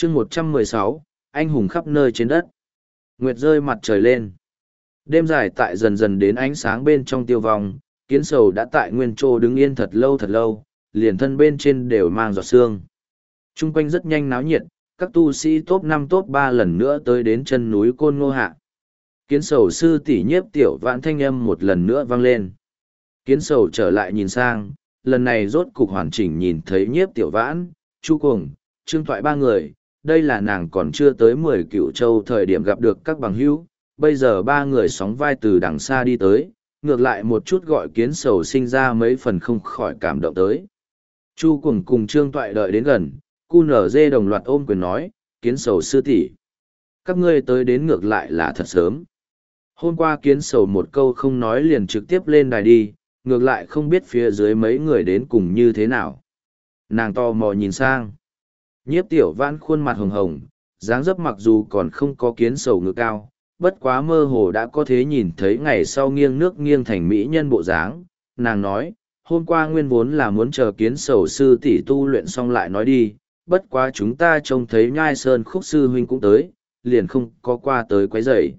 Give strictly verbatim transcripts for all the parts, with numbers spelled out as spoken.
chương một trăm mười sáu, anh hùng khắp nơi trên đất. Nguyệt rơi mặt trời lên. Đêm dài tại dần dần đến ánh sáng bên trong tiêu vong, kiến sầu đã tại nguyên chỗ đứng yên thật lâu thật lâu, liền thân bên trên đều mang giọt sương. Trung quanh rất nhanh náo nhiệt, các tu sĩ top năm top ba lần nữa tới đến chân núi Côn Ngô Hạ. Kiến sầu sư tỷ Nhiếp Tiểu Vãn thanh âm một lần nữa vang lên. Kiến sầu trở lại nhìn sang, lần này rốt cục hoàn chỉnh nhìn thấy Nhiếp Tiểu Vãn, Chu Cuồng, Trương Toại ba người. Đây là nàng còn chưa tới mười cựu châu thời điểm gặp được các bằng hữu, bây giờ ba người sóng vai từ đằng xa đi tới, ngược lại một chút gọi kiến sầu sinh ra mấy phần không khỏi cảm động tới. Chu Cuồng cùng Trương Toại đợi đến gần, cu nở dê đồng loạt ôm quyền nói, kiến sầu sư tỷ, các ngươi tới đến ngược lại là thật sớm. Hôm qua kiến sầu một câu không nói liền trực tiếp lên đài đi, ngược lại không biết phía dưới mấy người đến cùng như thế nào. Nàng tò mò nhìn sang. Nhiếp Tiểu Vãn khuôn mặt hồng hồng, dáng dấp mặc dù còn không có kiến sầu ngực cao, bất quá mơ hồ đã có thể nhìn thấy ngày sau nghiêng nước nghiêng thành mỹ nhân bộ dáng. Nàng nói, hôm qua nguyên vốn là muốn chờ kiến sầu sư tỷ tu luyện xong lại nói đi, bất quá chúng ta trông thấy Nhai Sơn Khúc sư huynh cũng tới, liền không có qua tới quấy rầy.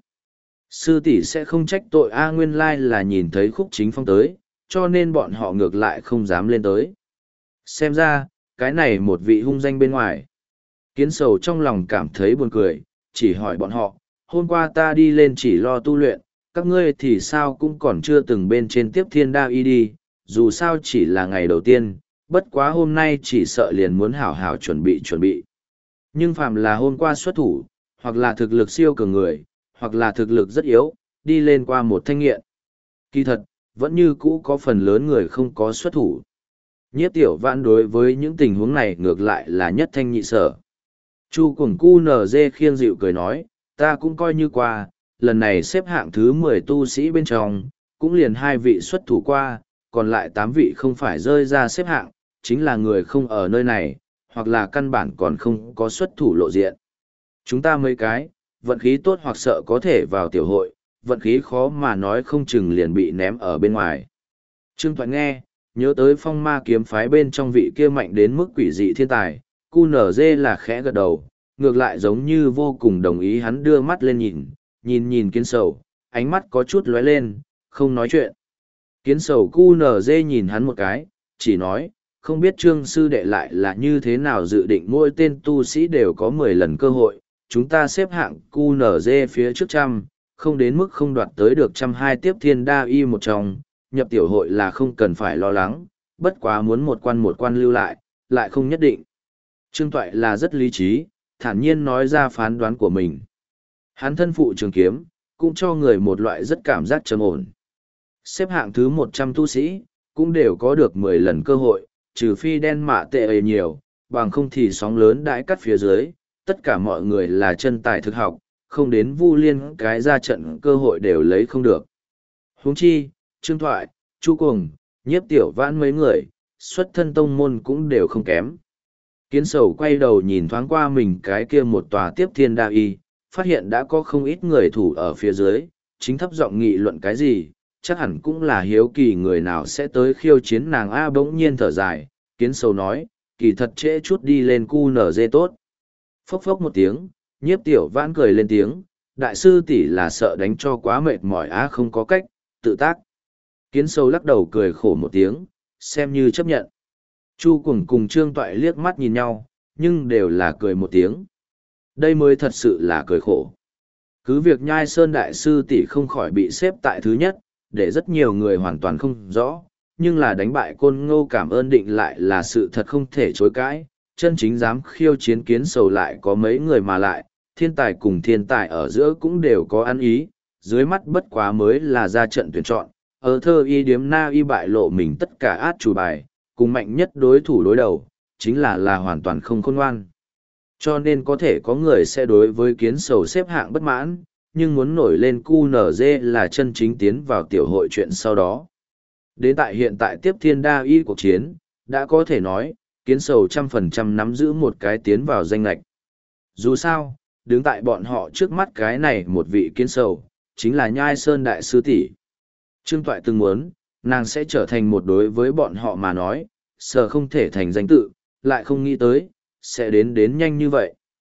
Sư tỷ sẽ không trách tội A, nguyên lai là nhìn thấy Khúc Chính Phong tới, cho nên bọn họ ngược lại không dám lên tới. Xem ra, cái này một vị hung danh bên ngoài. Kiến sầu trong lòng cảm thấy buồn cười, chỉ hỏi bọn họ, hôm qua ta đi lên chỉ lo tu luyện, các ngươi thì sao cũng còn chưa từng bên trên tiếp thiên đao y đi, dù sao chỉ là ngày đầu tiên, bất quá hôm nay chỉ sợ liền muốn hảo hảo chuẩn bị chuẩn bị. Nhưng phàm là hôm qua xuất thủ, hoặc là thực lực siêu cường người, hoặc là thực lực rất yếu, đi lên qua một thanh nghiện. Kỳ thật, vẫn như cũ có phần lớn người không có xuất thủ. Nhiếp Tiểu Vãn đối với những tình huống này ngược lại là nhất thanh nhị sở. Chu Cuồng cu nở dê khiêng dịu cười nói, ta cũng coi như qua, lần này xếp hạng thứ mười tu sĩ bên trong, cũng liền hai vị xuất thủ qua, còn lại tám vị không phải rơi ra xếp hạng, chính là người không ở nơi này, hoặc là căn bản còn không có xuất thủ lộ diện. Chúng ta mấy cái, vận khí tốt hoặc sợ có thể vào tiểu hội, vận khí khó mà nói không chừng liền bị ném ở bên ngoài. Trương Toại nghe, nhớ tới phong ma kiếm phái bên trong vị kia mạnh đến mức quỷ dị thiên tài, cu nở dê là khẽ gật đầu, ngược lại giống như vô cùng đồng ý. Hắn đưa mắt lên nhìn, nhìn nhìn kiến sầu, ánh mắt có chút lóe lên, không nói chuyện. Kiến sầu cu nở dê nhìn hắn một cái, chỉ nói, không biết Trương sư đệ lại là như thế nào dự định mỗi tên tu sĩ đều có mười lần cơ hội, chúng ta xếp hạng cu nở dê phía trước trăm, không đến mức không đoạt tới được trăm hai tiếp thiên đa y một trong, nhập tiểu hội là không cần phải lo lắng, bất quá muốn một quan một quan lưu lại, lại không nhất định. Trương Toại là rất lý trí, thản nhiên nói ra phán đoán của mình. Hắn thân phụ trường kiếm, cũng cho người một loại rất cảm giác trầm ổn. Xếp hạng thứ một trăm tu sĩ, cũng đều có được mười lần cơ hội, trừ phi đen mạ tệ ấy nhiều, bằng không thì sóng lớn đãi cắt phía dưới, tất cả mọi người là chân tài thực học, không đến Vu Liên cái ra trận cơ hội đều lấy không được. Huống chi, Trương Thoại, Chu Cuồng, Nhiếp Tiểu Vãn mấy người, xuất thân tông môn cũng đều không kém. Kiến sầu quay đầu nhìn thoáng qua mình cái kia một tòa tiếp thiên đa y, phát hiện đã có không ít người thủ ở phía dưới, chính thấp giọng nghị luận cái gì, chắc hẳn cũng là hiếu kỳ người nào sẽ tới khiêu chiến nàng. A bỗng nhiên thở dài, kiến sầu nói, kỳ thật trễ chút đi lên cu nở dê tốt. Phốc phốc một tiếng, Nhiếp Tiểu Vãn cười lên tiếng, đại sư tỷ là sợ đánh cho quá mệt mỏi. A không có cách, tự tác. Kiến sầu lắc đầu cười khổ một tiếng, xem như chấp nhận. Chu Cuồng cùng Trương Toại liếc mắt nhìn nhau, nhưng đều là cười một tiếng. Đây mới thật sự là cười khổ. Cứ việc Nhai Sơn đại sư tỷ không khỏi bị xếp tại thứ nhất, để rất nhiều người hoàn toàn không rõ, nhưng là đánh bại Côn Ngô Cảm ơn định lại là sự thật không thể chối cãi. Chân chính dám khiêu chiến kiến sầu lại có mấy người mà lại, thiên tài cùng thiên tài ở giữa cũng đều có ăn ý, dưới mắt bất quá mới là ra trận tuyển chọn. Ở thơ y điếm na y bại lộ mình tất cả át chủ bài, cùng mạnh nhất đối thủ đối đầu, chính là là hoàn toàn không khôn ngoan. Cho nên có thể có người sẽ đối với kiến sầu xếp hạng bất mãn, nhưng muốn nổi lên cu nở dê là chân chính tiến vào tiểu hội chuyện sau đó. Đến tại hiện tại tiếp thiên đa y cuộc chiến, đã có thể nói, kiến sầu trăm phần trăm nắm giữ một cái tiến vào danh lạch. Dù sao, đứng tại bọn họ trước mắt cái này một vị kiến sầu, chính là Nhai Sơn đại sư tỷ. Trương Toại từng muốn, nàng sẽ trở thành một đối với bọn họ mà nói, sợ không thể thành danh tự, lại không nghĩ tới, sẽ đến đến nhanh như vậy.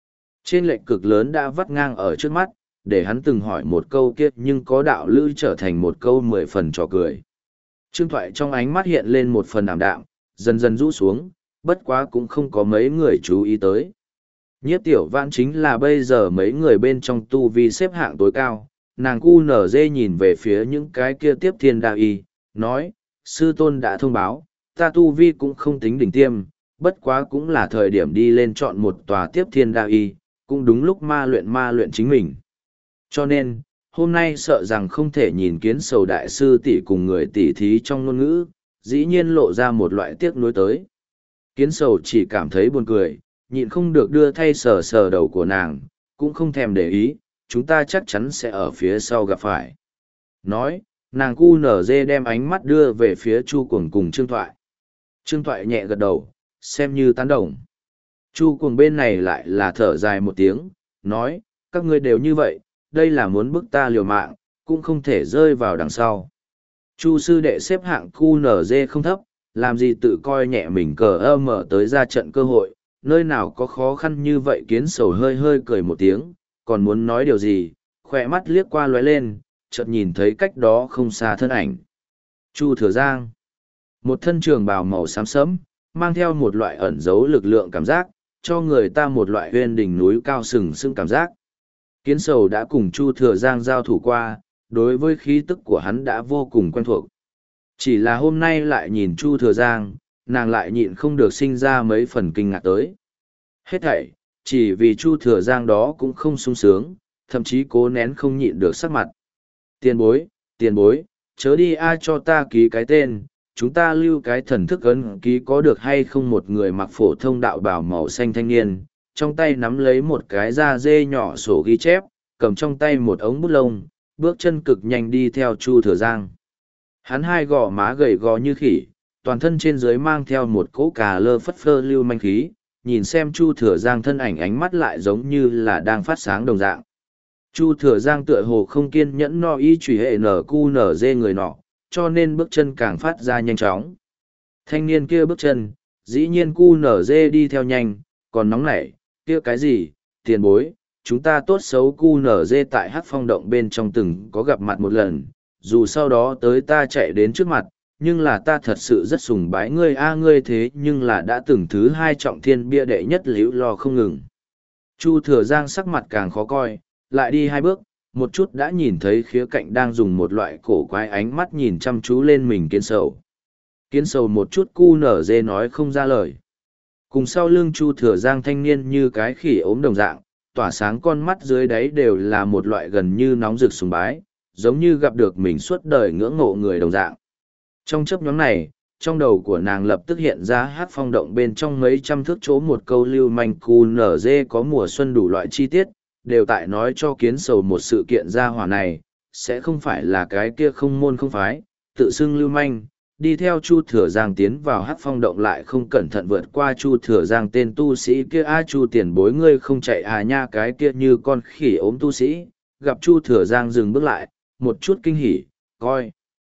Trên lệch cực lớn đã vắt ngang ở trước mắt, để hắn từng hỏi một câu kia nhưng có đạo lữ trở thành một câu mười phần trò cười. Trương Thoại trong ánh mắt hiện lên một phần ảm đạm, dần dần rũ xuống, bất quá cũng không có mấy người chú ý tới. Nhiếp tiểu vãn chính là bây giờ mấy người bên trong tu vi xếp hạng tối cao, nàng cu nở dê nhìn về phía những cái kia tiếp thiên đạo y, nói, sư tôn đã thông báo, ta tu vi cũng không tính đỉnh tiêm, bất quá cũng là thời điểm đi lên chọn một tòa tiếp thiên đạo y, cũng đúng lúc ma luyện ma luyện chính mình. Cho nên, hôm nay sợ rằng không thể nhìn kiến sầu đại sư tỷ cùng người tỷ thí trong ngôn ngữ, dĩ nhiên lộ ra một loại tiếc nuối tới. Kiến sầu chỉ cảm thấy buồn cười, nhịn không được đưa thay sờ sờ đầu của nàng, cũng không thèm để ý, chúng ta chắc chắn sẽ ở phía sau gặp phải. Nói, nàng cu nở dê đem ánh mắt đưa về phía Chu Cuồng cùng Trương Thoại. Trương Thoại nhẹ gật đầu, xem như tán đồng. Chu Cuồng bên này lại là thở dài một tiếng, nói, các ngươi đều như vậy, đây là muốn bức ta liều mạng, cũng không thể rơi vào đằng sau. Chu sư đệ xếp hạng cu nở dê không thấp, làm gì tự coi nhẹ mình cờ ơ mở tới ra trận cơ hội, nơi nào có khó khăn như vậy. Kiến sầu hơi hơi cười một tiếng, còn muốn nói điều gì, khỏe mắt liếc qua lóe lên, chợt nhìn thấy cách đó không xa thân ảnh. Chu Thừa Giang, một thân trường bào màu xám sẫm, mang theo một loại ẩn giấu lực lượng cảm giác, cho người ta một loại huyên đỉnh núi cao sừng sững cảm giác. Kiến sầu đã cùng Chu Thừa Giang giao thủ qua, đối với khí tức của hắn đã vô cùng quen thuộc. Chỉ là hôm nay lại nhìn Chu Thừa Giang, nàng lại nhịn không được sinh ra mấy phần kinh ngạc tới. Hết thảy, chỉ vì Chu Thừa Giang đó cũng không sung sướng, thậm chí cố nén không nhịn được sắc mặt. Tiền bối, tiền bối, chớ đi ai cho ta ký cái tên, chúng ta lưu cái thần thức ấn ký có được hay không? Một người mặc phổ thông đạo bào màu xanh thanh niên, trong tay nắm lấy một cái da dê nhỏ sổ ghi chép, cầm trong tay một ống bút lông, bước chân cực nhanh đi theo Chu Thừa Giang. Hắn hai gò má gầy gò như khỉ, toàn thân trên dưới mang theo một cỗ cà lơ phất phơ lưu manh khí, nhìn xem Chu Thừa Giang thân ảnh ánh mắt lại giống như là đang phát sáng đồng dạng. Chu Thừa Giang tựa hồ không kiên nhẫn no y chủy hệ nở cu nở dê người nọ, cho nên bước chân càng phát ra nhanh chóng. Thanh niên kia bước chân, dĩ nhiên cu nở dê đi theo nhanh, còn nóng nảy, kia cái gì, tiền bối, chúng ta tốt xấu cu nở dê tại hát phong động bên trong từng có gặp mặt một lần, dù sau đó tới ta chạy đến trước mặt, nhưng là ta thật sự rất sùng bái ngươi a ngươi thế nhưng là đã từng thứ hai trọng thiên bia đệ nhất liễu lo không ngừng. Chu Thừa Giang sắc mặt càng khó coi, lại đi hai bước, một chút đã nhìn thấy khía cạnh đang dùng một loại cổ quái ánh mắt nhìn chăm chú lên mình Kiến sầu. Kiến sầu một chút cu nở dê nói không ra lời. Cùng sau lưng Chu Thừa Giang thanh niên như cái khỉ ốm đồng dạng, tỏa sáng con mắt dưới đáy đều là một loại gần như nóng rực sùng bái, giống như gặp được mình suốt đời ngưỡng mộ người đồng dạng. Trong chấp nhóm này, trong đầu của nàng lập tức hiện ra hát phong động bên trong mấy trăm thước chỗ một câu lưu manh cu nở dê có mùa xuân đủ loại chi tiết, đều tại nói cho Kiến sầu một sự kiện gia hỏa này, sẽ không phải là cái kia không môn không phái, tự xưng lưu manh, đi theo Chu Thừa Giang tiến vào hát phong động lại không cẩn thận vượt qua Chu Thừa Giang tên tu sĩ kia. A Chu tiền bối ngươi không chạy à nha, cái kia như con khỉ ốm tu sĩ, gặp Chu Thừa Giang dừng bước lại, một chút kinh hỉ, coi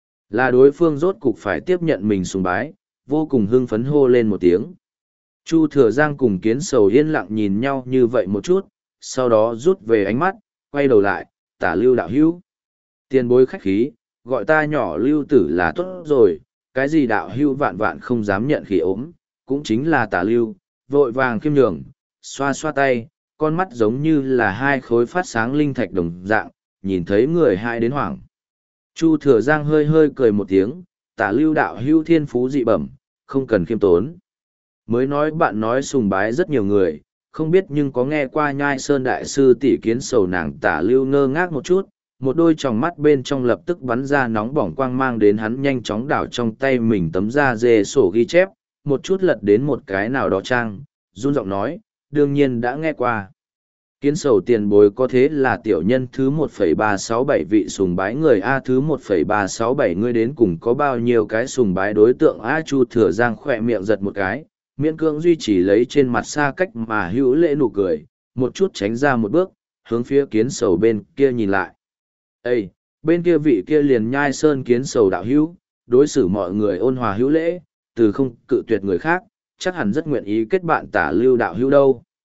là đối phương rốt cục phải tiếp nhận mình sùng bái, vô cùng hưng phấn hô lên một tiếng. Chu Thừa Giang cùng Kiến sầu yên lặng nhìn nhau như vậy một chút, sau đó rút về ánh mắt, quay đầu lại, Tả Lưu đạo hữu. Tiền bối khách khí, gọi ta nhỏ Lưu tử là tốt rồi, cái gì đạo hữu vạn vạn không dám nhận khỉ ốm, cũng chính là Tả Lưu, vội vàng khiêm nhường, xoa xoa tay, con mắt giống như là hai khối phát sáng linh thạch đồng dạng, nhìn thấy người hai đến hoảng. Chu Thừa Giang hơi hơi cười một tiếng, Tả Lưu đạo hữu thiên phú dị bẩm, không cần khiêm tốn. Mới nói bạn nói sùng bái rất nhiều người, không biết nhưng có nghe qua Nhai Sơn đại sư tỷ Kiến sầu. Nàng Tả Lưu ngơ ngác một chút, một đôi tròng mắt bên trong lập tức bắn ra nóng bỏng quang mang đến hắn nhanh chóng đảo trong tay mình tấm da dê sổ ghi chép, một chút lật đến một cái nào đó trang, run giọng nói, đương nhiên đã nghe qua. Kiến sầu tiền bối có thế là tiểu nhân thứ một phẩy ba sáu bảy vị sùng bái người A, thứ một phẩy ba sáu bảy ngươi đến cùng có bao nhiêu cái sùng bái đối tượng A? Chu Thừa Giang khỏe miệng giật một cái, miễn cưỡng duy trì lấy trên mặt xa cách mà hữu lễ nụ cười, một chút tránh ra một bước, hướng phía Kiến sầu bên kia nhìn lại. Ê, bên kia vị kia liền Nhai Sơn Kiến sầu đạo hữu, đối xử mọi người ôn hòa hữu lễ, từ không cự tuyệt người khác, chắc hẳn rất nguyện ý kết bạn Tả Lưu đạo hữu đâu.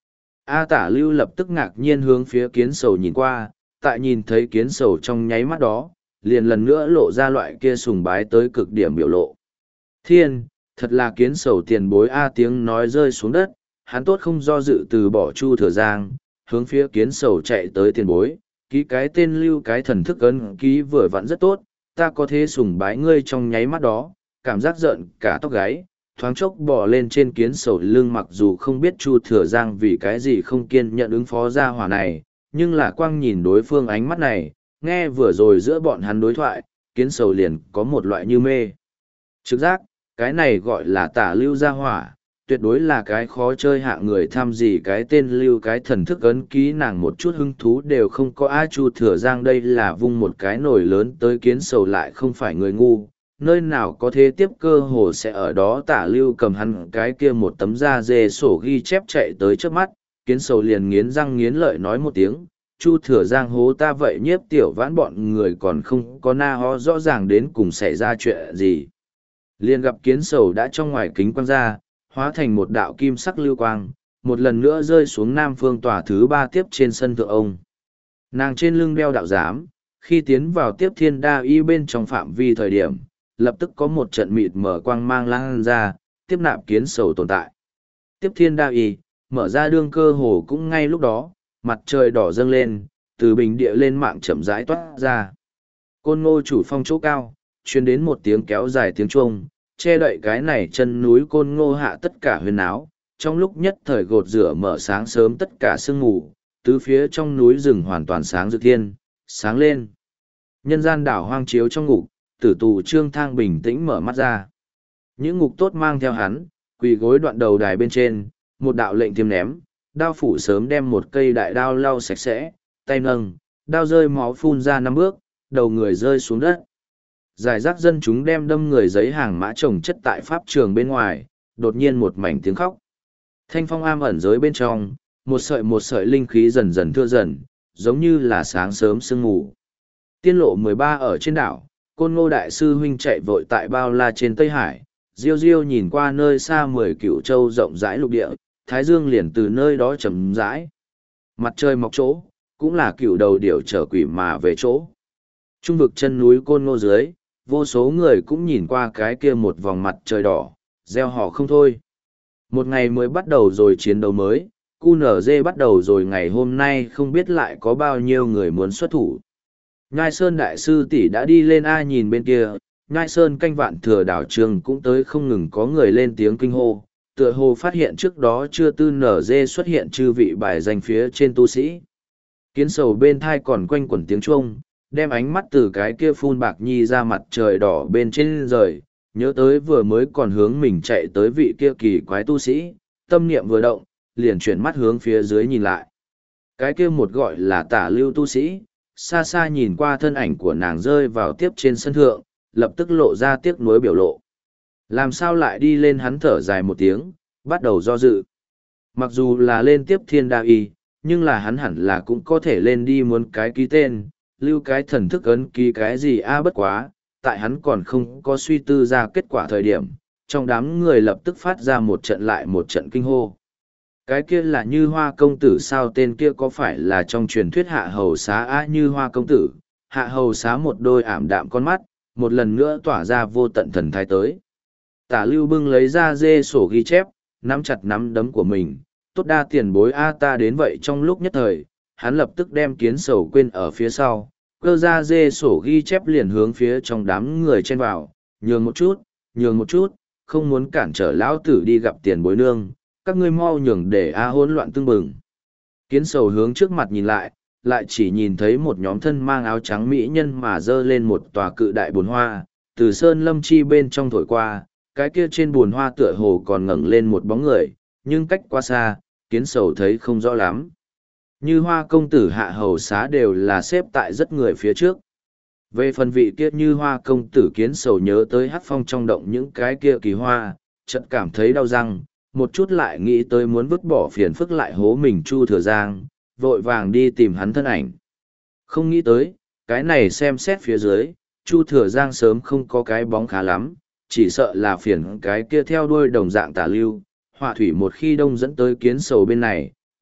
A Tả Lưu lập tức ngạc nhiên hướng phía kiến sầu nhìn qua, tại nhìn thấy kiến sầu trong nháy mắt đó, liền lần nữa lộ ra loại kia sùng bái tới cực điểm biểu lộ. Thiên, thật là kiến sầu tiền bối A tiếng nói rơi xuống đất, hắn tốt không do dự từ bỏ Chu Thừa Giang, hướng phía kiến sầu chạy tới tiền bối, ký cái tên lưu cái thần thức ấn ký vừa vặn rất tốt, ta có thể sùng bái ngươi trong nháy mắt đó, cảm giác giận cả tóc gáy, thoáng chốc bỏ lên trên kiến sầu lưng, mặc dù không biết Chu Thừa Giang vì cái gì không kiên nhận ứng phó ra hỏa này, nhưng là quang nhìn đối phương ánh mắt này, nghe vừa rồi giữa bọn hắn đối thoại, kiến sầu liền có một loại như mê. Trực giác, cái này gọi là tả lưu gia hỏa, tuyệt đối là cái khó chơi hạ người tham gì cái tên lưu cái thần thức ấn ký nàng một chút hứng thú đều không có. A Chu Thừa Giang đây là vung một cái nồi lớn tới kiến sầu lại không phải người ngu, nơi nào có thế tiếp cơ hồ sẽ ở đó. Tả lưu cầm hắn cái kia một tấm da dê sổ ghi chép chạy tới trước mắt, kiến sầu liền nghiến răng nghiến lợi nói một tiếng, Chu Thừa Giang hố ta vậy nhiếp tiểu vãn bọn người còn không có na ho rõ ràng đến cùng xảy ra chuyện gì. Liền gặp kiến sầu đã trong ngoài kính quang ra, hóa thành một đạo kim sắc lưu quang, một lần nữa rơi xuống nam phương tòa thứ ba tiếp trên sân thượng ông. Nàng trên lưng đeo đạo giám, khi tiến vào tiếp thiên đa y bên trong phạm vi thời điểm, lập tức có một trận mịt mở quang mang lan ra, tiếp nạp kiến sầu tồn tại. Tiếp thiên đa y, mở ra đương cơ hồ cũng ngay lúc đó, mặt trời đỏ dâng lên, từ bình địa lên mạng chậm rãi toát ra. Côn Ngô chủ phong chỗ cao, truyền đến một tiếng kéo dài tiếng chuông, che đậy cái này chân núi Côn Ngô hạ tất cả huyền áo, trong lúc nhất thời gột rửa mở sáng sớm tất cả sương mù, tứ phía trong núi rừng hoàn toàn sáng rực thiên, sáng lên. Nhân gian đảo hoang chiếu trong ngục, tử tù Trương Thang bình tĩnh mở mắt ra. Những ngục tốt mang theo hắn, quỳ gối đoạn đầu đài bên trên, một đạo lệnh tiêm ném, đao phủ sớm đem một cây đại đao lau sạch sẽ, tay nâng, đao rơi máu phun ra năm bước, đầu người rơi xuống đất. Giải rác dân chúng đem đâm người giấy hàng mã trồng chất tại pháp trường bên ngoài, đột nhiên một mảnh tiếng khóc. Thanh phong am ẩn giới bên trong, một sợi một sợi linh khí dần dần thưa dần, giống như là sáng sớm sương mù. Tiên lộ mười ba ở trên đảo, Côn Ngô đại sư huynh chạy vội tại bao la trên Tây Hải, diêu diêu nhìn qua nơi xa mười cửu châu rộng rãi lục địa, thái dương liền từ nơi đó chầm rãi. Mặt trời mọc chỗ, cũng là cửu đầu điểu trở quỷ mà về chỗ. Trung vực chân núi Côn Ngô dưới, vô số người cũng nhìn qua cái kia một vòng mặt trời đỏ, gieo họ không thôi. Một ngày mới bắt đầu rồi chiến đấu mới, quy en giê bắt đầu rồi, ngày hôm nay không biết lại có bao nhiêu người muốn xuất thủ. Nhai Sơn đại sư tỷ đã đi lên A nhìn bên kia, Nhai Sơn canh vạn thừa đảo trường cũng tới không ngừng có người lên tiếng kinh hô, tựa hồ phát hiện trước đó chưa tư nở dê xuất hiện chư vị bài danh phía trên tu sĩ. Kiến sầu bên thai còn quanh quẩn tiếng chuông, đem ánh mắt từ cái kia phun bạc nhi ra mặt trời đỏ bên trên rời, nhớ tới vừa mới còn hướng mình chạy tới vị kia kỳ quái tu sĩ, tâm niệm vừa động, liền chuyển mắt hướng phía dưới nhìn lại. Cái kia một gọi là tả lưu tu sĩ, xa xa nhìn qua thân ảnh của nàng rơi vào tiếp trên sân thượng, lập tức lộ ra tiếc nuối biểu lộ. Làm sao lại đi lên, hắn thở dài một tiếng, bắt đầu do dự. Mặc dù là lên tiếp thiên đa y, nhưng là hắn hẳn là cũng có thể lên đi muốn cái ký tên, lưu cái thần thức ấn ký cái gì a bất quá, tại hắn còn không có suy tư ra kết quả thời điểm, trong đám người lập tức phát ra một trận lại một trận kinh hô. Cái kia là Như Hoa công tử sao? Tên kia có phải là trong truyền thuyết Hạ Hầu Xá a? Như Hoa công tử? Hạ Hầu Xá một đôi ảm đạm con mắt, một lần nữa tỏa ra vô tận thần thái tới. Tả lưu bưng lấy ra dê sổ ghi chép, nắm chặt nắm đấm của mình, tốt đa tiền bối a ta đến vậy. Trong lúc nhất thời, hắn lập tức đem kiến sầu quên ở phía sau, cơ ra dê sổ ghi chép liền hướng phía trong đám người chen vào, nhường một chút, nhường một chút, không muốn cản trở lão tử đi gặp tiền bối nương, các ngươi mau nhường để a hỗn loạn tương bừng. Kiến sầu hướng trước mặt nhìn lại, lại chỉ nhìn thấy một nhóm thân mang áo trắng mỹ nhân mà dơ lên một tòa cự đại bồn hoa, từ sơn lâm chi bên trong thổi qua, cái kia trên bồn hoa tựa hồ còn ngẩng lên một bóng người, nhưng cách quá xa, kiến sầu thấy không rõ lắm. Như Hoa công tử Hạ Hầu Xá đều là xếp tại rất người phía trước. Về phần vị kia Như Hoa công tử, kiến sầu nhớ tới hát phong trong động những cái kia kỳ hoa, chợt cảm thấy đau răng, một chút lại nghĩ tới muốn vứt bỏ phiền phức lại hố mình Chu Thừa Giang, vội vàng đi tìm hắn thân ảnh. Không nghĩ tới, cái này xem xét phía dưới, Chu Thừa Giang sớm không có cái bóng khá lắm, chỉ sợ là phiền cái kia theo đuôi đồng dạng tả lưu, họa thủy một khi đông dẫn tới kiến sầu bên này,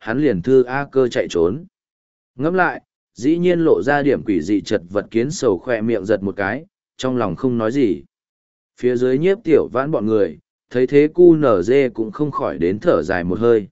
hắn liền thư A Cơ chạy trốn. Ngẫm lại, dĩ nhiên lộ ra điểm quỷ dị chật vật kiến sầu khoe miệng giật một cái, trong lòng không nói gì. Phía dưới nhiếp tiểu vãn bọn người, thấy thế cu nở dê cũng không khỏi đến thở dài một hơi.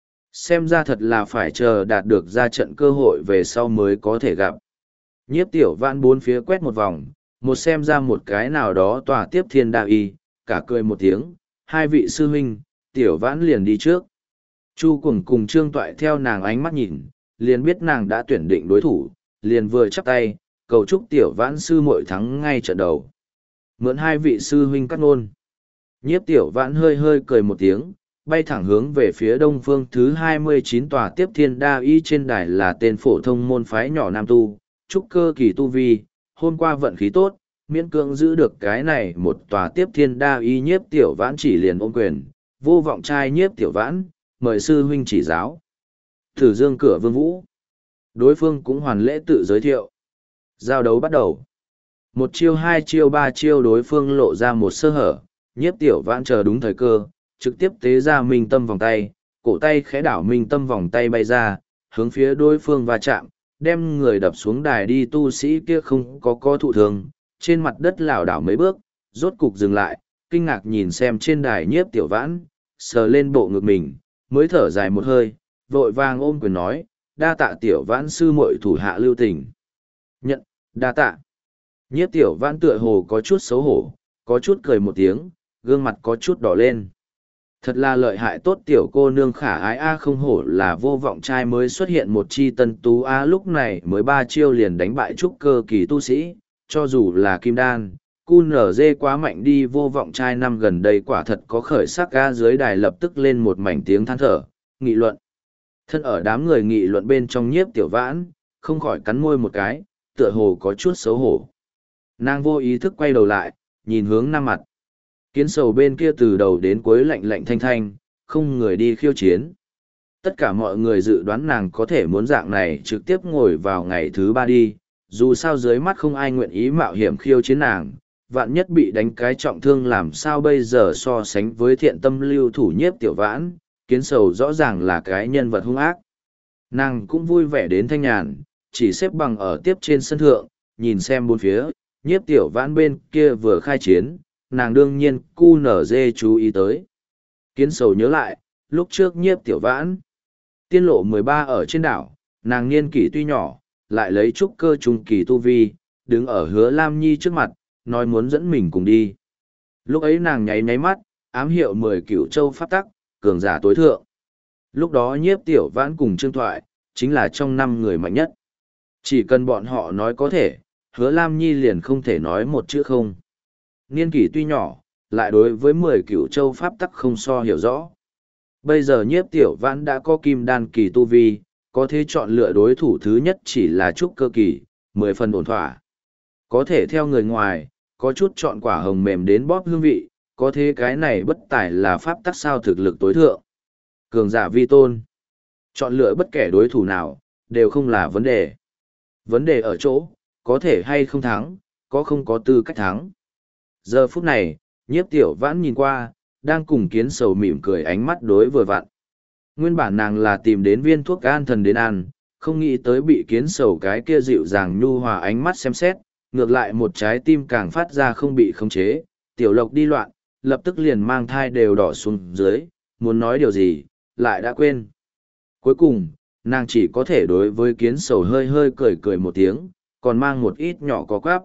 Xem ra thật là phải chờ đạt được ra trận cơ hội về sau mới có thể gặp. Nhiếp tiểu vãn bốn phía quét một vòng, một xem ra một cái nào đó tòa tiếp thiên đạo y, cả cười một tiếng, hai vị sư huynh, tiểu vãn liền đi trước. Chu Cuồng cùng Trương Toại theo nàng ánh mắt nhìn, liền biết nàng đã tuyển định đối thủ, liền vừa chắp tay, cầu chúc tiểu vãn sư muội thắng ngay trận đầu. Mượn hai vị sư huynh cắt ngôn. Nhiếp tiểu vãn hơi hơi cười một tiếng, bay thẳng hướng về phía đông phương thứ hai mươi chín tòa tiếp thiên đa y trên đài là tên phổ thông môn phái nhỏ nam tu, trúc cơ kỳ tu vi, hôm qua vận khí tốt, miễn cưỡng giữ được cái này một tòa tiếp thiên đa y nhiếp tiểu vãn chỉ liền ôm quyền, vô vọng trai nhiếp tiểu vãn, mời sư huynh chỉ giáo. Thử dương cửa vương vũ. Đối phương cũng hoàn lễ tự giới thiệu. Giao đấu bắt đầu. Một chiêu hai chiêu ba chiêu đối phương lộ ra một sơ hở, nhiếp tiểu vãn chờ đúng thời cơ, trực tiếp tế ra minh tâm vòng tay, cổ tay khẽ đảo minh tâm vòng tay bay ra, hướng phía đối phương va chạm, đem người đập xuống đài đi tu sĩ kia không có có thụ thường, trên mặt đất lảo đảo mấy bước, rốt cục dừng lại, kinh ngạc nhìn xem trên đài nhiếp tiểu vãn, sờ lên bộ ngực mình, mới thở dài một hơi, vội vàng ôm quyền nói, đa tạ tiểu vãn sư muội thủ hạ lưu tình. Nhận, đa tạ. Nhiếp tiểu vãn tựa hồ có chút xấu hổ, có chút cười một tiếng, gương mặt có chút đỏ lên. Thật là lợi hại tốt tiểu cô nương khả ái a không hổ là vô vọng trai mới xuất hiện một chi tân tú a lúc này mới ba chiêu liền đánh bại trúc cơ kỳ tu sĩ, cho dù là kim đan, cu nở dê quá mạnh đi vô vọng trai năm gần đây quả thật có khởi sắc a dưới đài lập tức lên một mảnh tiếng than thở, nghị luận. Thân ở đám người nghị luận bên trong nhiếp tiểu vãn, không khỏi cắn môi một cái, tựa hồ có chút xấu hổ. Nàng vô ý thức quay đầu lại, nhìn hướng năm mặt. Kiến sầu bên kia từ đầu đến cuối lạnh lạnh thanh thanh, không người đi khiêu chiến. Tất cả mọi người dự đoán nàng có thể muốn dạng này trực tiếp ngồi vào ngày thứ ba đi, dù sao dưới mắt không ai nguyện ý mạo hiểm khiêu chiến nàng, vạn nhất bị đánh cái trọng thương làm sao bây giờ so sánh với thiện tâm lưu thủ nhiếp tiểu vãn, kiến sầu rõ ràng là cái nhân vật hung ác. Nàng cũng vui vẻ đến thanh nhàn, chỉ xếp bằng ở tiếp trên sân thượng, nhìn xem bốn phía, nhiếp tiểu vãn bên kia vừa khai chiến, nàng đương nhiên cu nở dê chú ý tới. Kiến sầu nhớ lại, lúc trước nhiếp tiểu vãn, tiên lộ mười ba ở trên đảo, nàng niên kỷ tuy nhỏ, lại lấy trúc cơ trung kỳ tu vi, đứng ở hứa Lam Nhi trước mặt, nói muốn dẫn mình cùng đi. Lúc ấy nàng nháy nháy mắt, ám hiệu mười cửu châu pháp tắc, cường giả tối thượng. Lúc đó nhiếp tiểu vãn cùng Trương Thoại, chính là trong năm người mạnh nhất. Chỉ cần bọn họ nói có thể, hứa Lam Nhi liền không thể nói một chữ không. Niên kỷ tuy nhỏ, lại đối với mười cửu châu pháp tắc không so hiểu rõ. Bây giờ nhiếp tiểu vãn đã có kim đan kỳ tu vi, có thể chọn lựa đối thủ thứ nhất chỉ là trúc cơ kỳ, mười phần ổn thỏa. Có thể theo người ngoài, có chút chọn quả hồng mềm đến bóp hương vị, có thế cái này bất tài là pháp tắc sao thực lực tối thượng. Cường giả vi tôn. Chọn lựa bất kể đối thủ nào, đều không là vấn đề. Vấn đề ở chỗ, có thể hay không thắng, có không có tư cách thắng. Giờ phút này, nhiếp tiểu vãn nhìn qua, đang cùng kiến sầu mỉm cười ánh mắt đối vừa vặn. Nguyên bản nàng là tìm đến viên thuốc an thần đến ăn, không nghĩ tới bị kiến sầu cái kia dịu dàng nhu hòa ánh mắt xem xét, ngược lại một trái tim càng phát ra không bị khống chế, tiểu lộc đi loạn, lập tức liền mang thai đều đỏ xuống dưới, muốn nói điều gì, lại đã quên. Cuối cùng, nàng chỉ có thể đối với kiến sầu hơi hơi cười cười một tiếng, còn mang một ít nhỏ có quáp.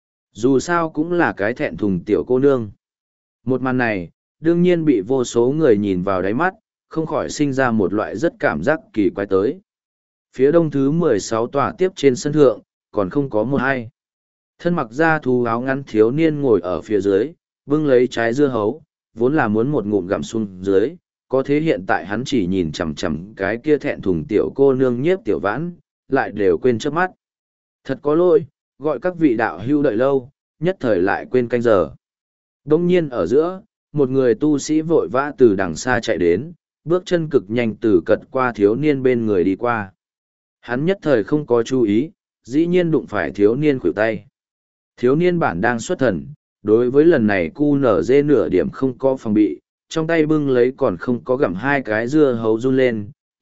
Dù sao cũng là cái thẹn thùng tiểu cô nương. Một màn này, đương nhiên bị vô số người nhìn vào đáy mắt, không khỏi sinh ra một loại rất cảm giác kỳ quái tới. Phía đông thứ mười sáu tòa tiếp trên sân thượng, còn không có một ai. Thân mặc da thú áo ngắn thiếu niên ngồi ở phía dưới, bưng lấy trái dưa hấu, vốn là muốn một ngụm gặm xuống dưới, có thế hiện tại hắn chỉ nhìn chằm chằm cái kia thẹn thùng tiểu cô nương nhiếp tiểu vãn, lại đều quên trước mắt. Thật có lỗi, gọi các vị đạo hưu đợi lâu, nhất thời lại quên canh giờ. Đông nhiên ở giữa, một người tu sĩ vội vã từ đằng xa chạy đến, bước chân cực nhanh từ cật qua thiếu niên bên người đi qua. Hắn nhất thời không có chú ý, dĩ nhiên đụng phải thiếu niên khuỷu tay. Thiếu niên bản đang xuất thần, đối với lần này cu nở dê nửa điểm không có phòng bị, trong tay bưng lấy còn không có gặm hai cái dưa hấu run lên,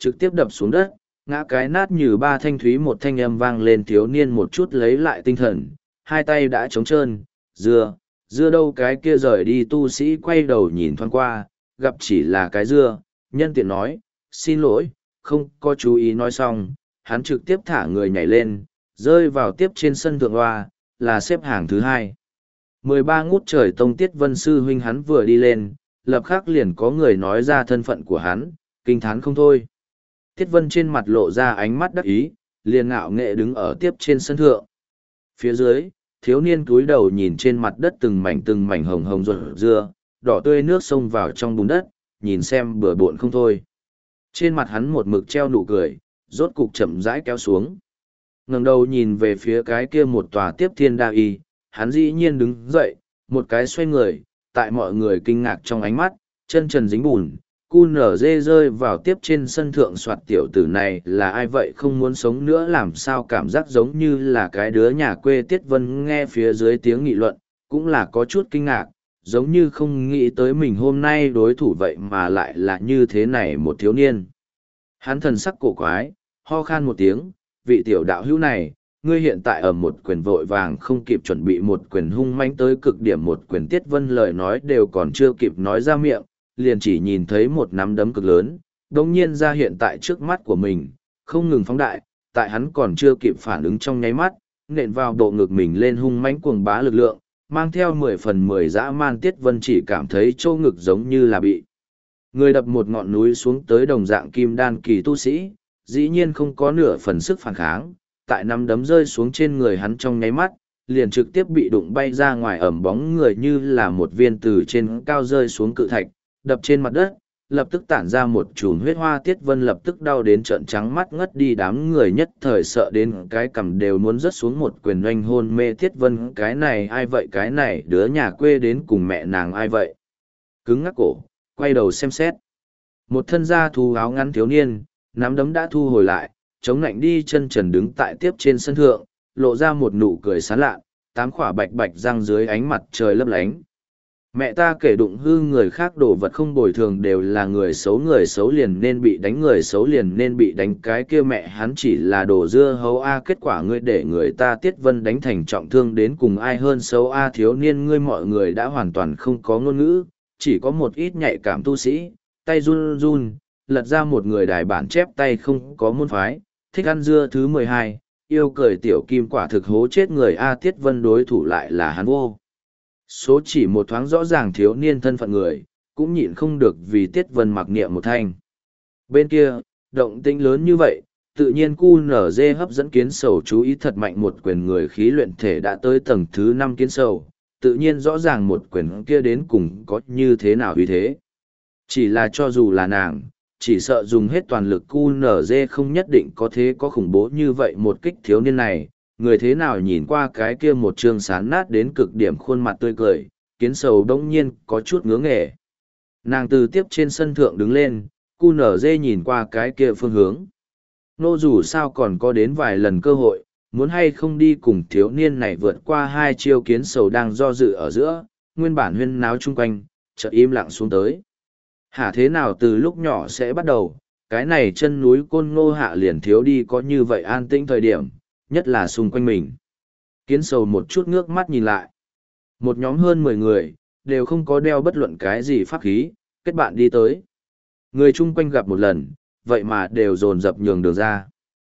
trực tiếp đập xuống đất, ngã cái nát như ba thanh thúy một thanh âm vang lên. Thiếu niên một chút lấy lại tinh thần, hai tay đã trống trơn. Dưa, dưa đâu cái kia rời đi tu sĩ quay đầu nhìn thoáng qua, gặp chỉ là cái dưa, nhân tiện nói, xin lỗi, không có chú ý nói xong, hắn trực tiếp thả người nhảy lên, rơi vào tiếp trên sân thượng hoa, là xếp hàng thứ hai. Mười ba ngút trời tông Tiết Vân sư huynh hắn vừa đi lên, lập khắc liền có người nói ra thân phận của hắn, kinh thán không thôi. Tiết Vân trên mặt lộ ra ánh mắt đắc ý, liền ngạo nghệ đứng ở tiếp trên sân thượng. Phía dưới, thiếu niên cúi đầu nhìn trên mặt đất từng mảnh từng mảnh hồng hồng ruột dưa, đỏ tươi nước xông vào trong bùn đất, nhìn xem bừa bộn không thôi. Trên mặt hắn một mực treo nụ cười, rốt cục chậm rãi kéo xuống. Ngẩng đầu nhìn về phía cái kia một tòa tiếp thiên đa y, hắn dĩ nhiên đứng dậy, một cái xoay người, tại mọi người kinh ngạc trong ánh mắt, chân trần dính bùn, cu nở dê rơi vào tiếp trên sân thượng. Soạt, tiểu tử này là ai vậy, không muốn sống nữa, làm sao cảm giác giống như là cái đứa nhà quê. Tiết Vân nghe phía dưới tiếng nghị luận, cũng là có chút kinh ngạc, giống như không nghĩ tới mình hôm nay đối thủ vậy mà lại là như thế này một thiếu niên. Hắn thần sắc cổ quái, ho khan một tiếng, vị tiểu đạo hữu này, ngươi hiện tại ở một quyền vội vàng không kịp chuẩn bị, một quyền hung mãnh tới cực điểm, một quyền. Tiết Vân lời nói đều còn chưa kịp nói ra miệng, liền chỉ nhìn thấy một nắm đấm cực lớn, đồng nhiên ra hiện tại trước mắt của mình, không ngừng phóng đại, tại hắn còn chưa kịp phản ứng trong nháy mắt, nện vào bộ ngực mình lên hung mãnh cuồng bá lực lượng, mang theo mười phần mười dã man. Tiết Vân chỉ cảm thấy chỗ ngực giống như là bị người đập một ngọn núi xuống tới đồng dạng. Kim đan kỳ tu sĩ, dĩ nhiên không có nửa phần sức phản kháng, tại nắm đấm rơi xuống trên người hắn trong nháy mắt, liền trực tiếp bị đụng bay ra ngoài, ẩm bóng người như là một viên từ trên cao rơi xuống cự thạch, đập trên mặt đất, lập tức tản ra một chùm huyết hoa. Tiết Vân lập tức đau đến trợn trắng mắt ngất đi, đám người nhất thời sợ đến cái cằm đều muốn rớt xuống, một quyền oanh hôn mê. Tiết Vân, cái này ai vậy, cái này đứa nhà quê đến cùng mẹ nàng ai vậy? Cứng ngắc cổ, quay đầu xem xét. Một thân da thú áo ngắn thiếu niên, nắm đấm đã thu hồi lại, chống nạnh đi chân trần đứng tại tiếp trên sân thượng, lộ ra một nụ cười sán lạ, tám khỏa bạch bạch răng dưới ánh mặt trời lấp lánh. Mẹ ta kể đụng hư người khác đồ vật không bồi thường đều là người xấu, người xấu liền nên bị đánh, người xấu liền nên bị đánh, cái kia mẹ hắn chỉ là đồ dưa hấu a. Kết quả ngươi để người ta Tiết Vân đánh thành trọng thương, đến cùng ai hơn xấu a? Thiếu niên ngươi, mọi người đã hoàn toàn không có ngôn ngữ, chỉ có một ít nhạy cảm tu sĩ, tay run run, lật ra một người đài bản chép tay không có môn phái, thích ăn dưa thứ mười hai, yêu cười tiểu kim, quả thực hố chết người a. Tiết Vân đối thủ lại là hắn vô số, chỉ một thoáng rõ ràng thiếu niên thân phận người, cũng nhịn không được vì Tiết Vân mặc niệm một thanh. Bên kia, động tĩnh lớn như vậy, tự nhiên cu nở dê hấp dẫn kiến sầu chú ý, thật mạnh một quyền, người khí luyện thể đã tới tầng thứ năm kiến sầu, tự nhiên rõ ràng một quyền kia đến cùng có như thế nào uy thế. Chỉ là cho dù là nàng, chỉ sợ dùng hết toàn lực cu nở dê không nhất định có thế có khủng bố như vậy một kích. Thiếu niên này, người thế nào nhìn qua cái kia một trương sán nát đến cực điểm khuôn mặt tươi cười, kiến sầu đông nhiên có chút ngứa nghề. Nàng từ tiếp trên sân thượng đứng lên, cu nở dê nhìn qua cái kia phương hướng. Nô dù sao còn có đến vài lần cơ hội, muốn hay không đi cùng thiếu niên này vượt qua hai chiêu. Kiến sầu đang do dự ở giữa, nguyên bản huyên náo chung quanh, chợt im lặng xuống tới. Hả, thế nào từ lúc nhỏ sẽ bắt đầu, cái này chân núi Côn Ngô Hạ liền thiếu đi có như vậy an tĩnh thời điểm, nhất là xung quanh mình. Kiến sầu một chút ngước mắt nhìn lại. Một nhóm hơn mười người, đều không có đeo bất luận cái gì pháp khí, kết bạn đi tới. Người chung quanh gặp một lần, vậy mà đều dồn dập nhường đường ra.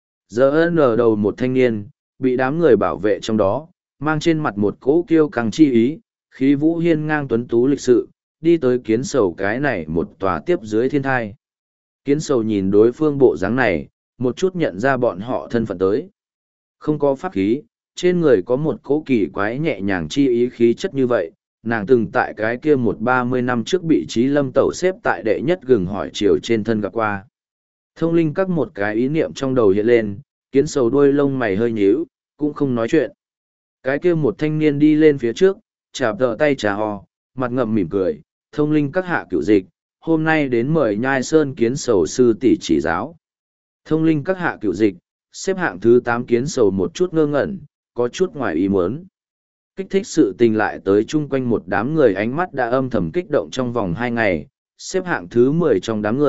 Giờ ở đầu một thanh niên, bị đám người bảo vệ trong đó, mang trên mặt một cỗ kiêu căng chi ý, khí vũ hiên ngang tuấn tú lịch sự, đi tới kiến sầu cái này một tòa tiếp dưới thiên thai. Kiến sầu nhìn đối phương bộ dáng này, một chút nhận ra bọn họ thân phận tới. Không có pháp khí, trên người có một cỗ kỳ quái nhẹ nhàng chi ý khí chất như vậy, nàng từng tại cái kia một ba mươi năm trước bị Trí Lâm Tẩu xếp tại đệ nhất gừng hỏi chiều trên thân gặp qua. Thông linh các một cái ý niệm trong đầu hiện lên, kiến sầu đuôi lông mày hơi nhíu, cũng không nói chuyện. Cái kia một thanh niên đi lên phía trước, chạp tờ tay trà hò, mặt ngậm mỉm cười, thông linh các hạ cửu dịch, hôm nay đến mời Nhai Sơn kiến sầu sư tỷ chỉ giáo. Thông linh các hạ cửu dịch, xếp hạng thứ tám kiến sầu một chút ngơ ngẩn, có chút ngoài ý muốn. Kích thích sự tình lại tới chung quanh một đám người, ánh mắt đã âm thầm kích động trong vòng hai ngày, xếp hạng thứ mười trong đám người,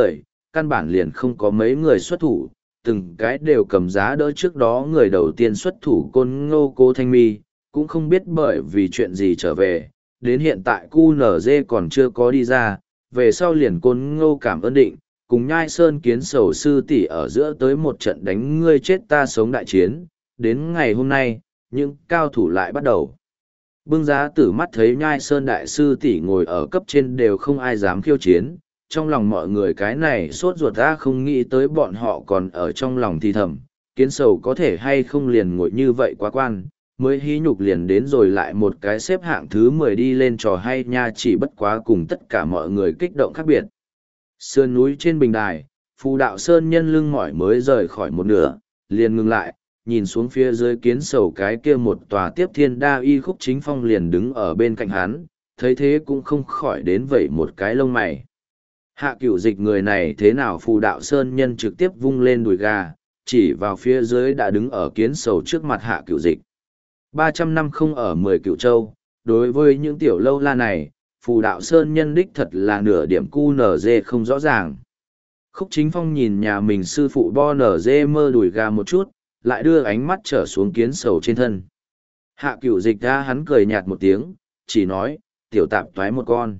căn bản liền không có mấy người xuất thủ, từng cái đều cầm giá đỡ trước đó người đầu tiên xuất thủ Côn Ngô Cố Thanh Mi, cũng không biết bởi vì chuyện gì trở về, đến hiện tại cu nở dê còn chưa có đi ra, về sau liền Côn Ngô cảm ơn định, cùng Nhai Sơn Kiến Sầu sư tỷ ở giữa tới một trận đánh ngươi chết ta sống đại chiến, đến ngày hôm nay, những cao thủ lại bắt đầu. Bưng giá tử mắt thấy Nhai Sơn đại sư tỷ ngồi ở cấp trên đều không ai dám khiêu chiến, trong lòng mọi người cái này sốt ruột ra không nghĩ tới bọn họ còn ở trong lòng thì thầm, Kiến Sầu có thể hay không liền ngồi như vậy quá quan, mới hí nhục liền đến rồi lại một cái xếp hạng thứ mười đi lên trò hay nha, chỉ bất quá cùng tất cả mọi người kích động khác biệt. Sườn núi trên bình đài, Phù Đạo Sơn nhân lưng mỏi mới rời khỏi một nửa, liền ngừng lại, nhìn xuống phía dưới Kiến Sầu cái kia một tòa tiếp thiên đa y Khúc Chính Phong liền đứng ở bên cạnh hắn, thấy thế cũng không khỏi đến vậy một cái lông mày. Hạ Cửu Dịch người này thế nào? Phù Đạo Sơn nhân trực tiếp vung lên đùi gà, chỉ vào phía dưới đã đứng ở Kiến Sầu trước mặt Hạ Cửu Dịch. Ba trăm năm không ở mười Cửu Châu, đối với những tiểu lâu la này, Phù Đạo Sơn nhân đích thật là nửa điểm cu nở dê không rõ ràng. Khúc Chính Phong nhìn nhà mình sư phụ bo nở dê mơ đùi gà một chút, lại đưa ánh mắt trở xuống Kiến Sầu trên thân. Hạ Cửu Dịch ra hắn cười nhạt một tiếng, chỉ nói, tiểu tạp toái một con.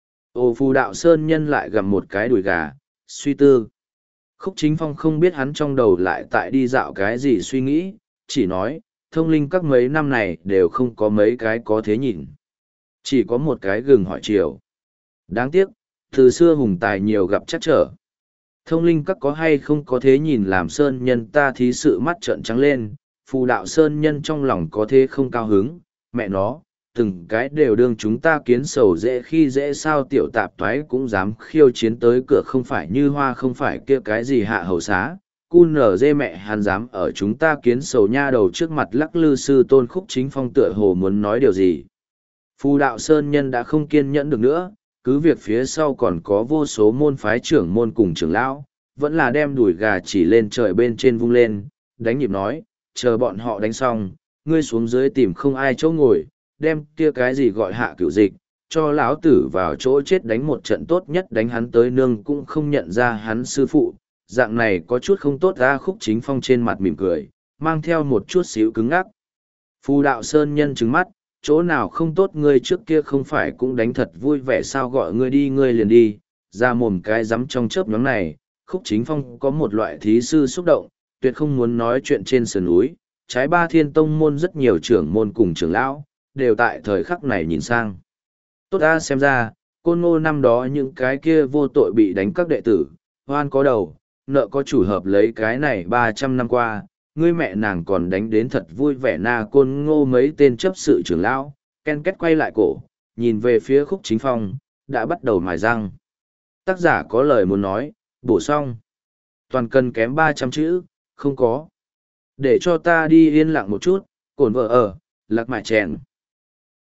Ô Phù Đạo Sơn nhân lại gặm một cái đùi gà, suy tư. Khúc Chính Phong không biết hắn trong đầu lại tại đi dạo cái gì suy nghĩ, chỉ nói, thông linh các mấy năm này đều không có mấy cái có thế nhìn. Chỉ có một cái gừng hỏi chiều. Đáng tiếc, từ xưa hùng tài nhiều gặp chắc trở. Thông linh các có hay không có thế nhìn làm Sơn nhân ta thí sự mắt trợn trắng lên, Phù Đạo Sơn nhân trong lòng có thế không cao hứng, mẹ nó, từng cái đều đương chúng ta Kiến Sầu dễ khi dễ sao tiểu tạp toái cũng dám khiêu chiến tới cửa, không phải Như Hoa không phải kia cái gì Hạ Hầu Xá, cu nở dê mẹ hắn dám ở chúng ta Kiến Sầu nha đầu trước mặt lắc lư. Sư tôn Khúc Chính Phong tựa hồ muốn nói điều gì. Phù Đạo Sơn nhân đã không kiên nhẫn được nữa, cứ việc phía sau còn có vô số môn phái trưởng môn cùng trưởng lão, vẫn là đem đùi gà chỉ lên trời bên trên vung lên, đánh nhịp nói, chờ bọn họ đánh xong, ngươi xuống dưới tìm không ai chỗ ngồi, đem kia cái gì gọi Hạ Cửu Dịch, cho lão tử vào chỗ chết đánh một trận, tốt nhất đánh hắn tới nương cũng không nhận ra hắn sư phụ, dạng này có chút không tốt ra. Khúc Chính Phong trên mặt mỉm cười, mang theo một chút xíu cứng ngắc. Phù Đạo Sơn nhân trừng mắt, chỗ nào không tốt, ngươi trước kia không phải cũng đánh thật vui vẻ sao, gọi ngươi đi ngươi liền đi, ra mồm cái rắm trong chớp nhóm này. Khúc Chính Phong có một loại thí sư xúc động, tuyệt không muốn nói chuyện trên sườn núi, trái ba thiên tông môn rất nhiều trưởng môn cùng trưởng lão, đều tại thời khắc này nhìn sang. Tốt ta xem ra, Côn Ngô năm đó những cái kia vô tội bị đánh các đệ tử, hoan có đầu, nợ có chủ, hợp lấy cái này ba trăm năm qua, ngươi mẹ nàng còn đánh đến thật vui vẻ na. Côn Ngô mấy tên chấp sự trưởng lão, ken kết quay lại cổ, nhìn về phía Khúc Chính Phong, đã bắt đầu mài răng. Tác giả có lời muốn nói, bổ xong. Toàn cần kém ba trăm chữ, không có. Để cho ta đi yên lặng một chút, cổn vợ ở, lạc mại chèn.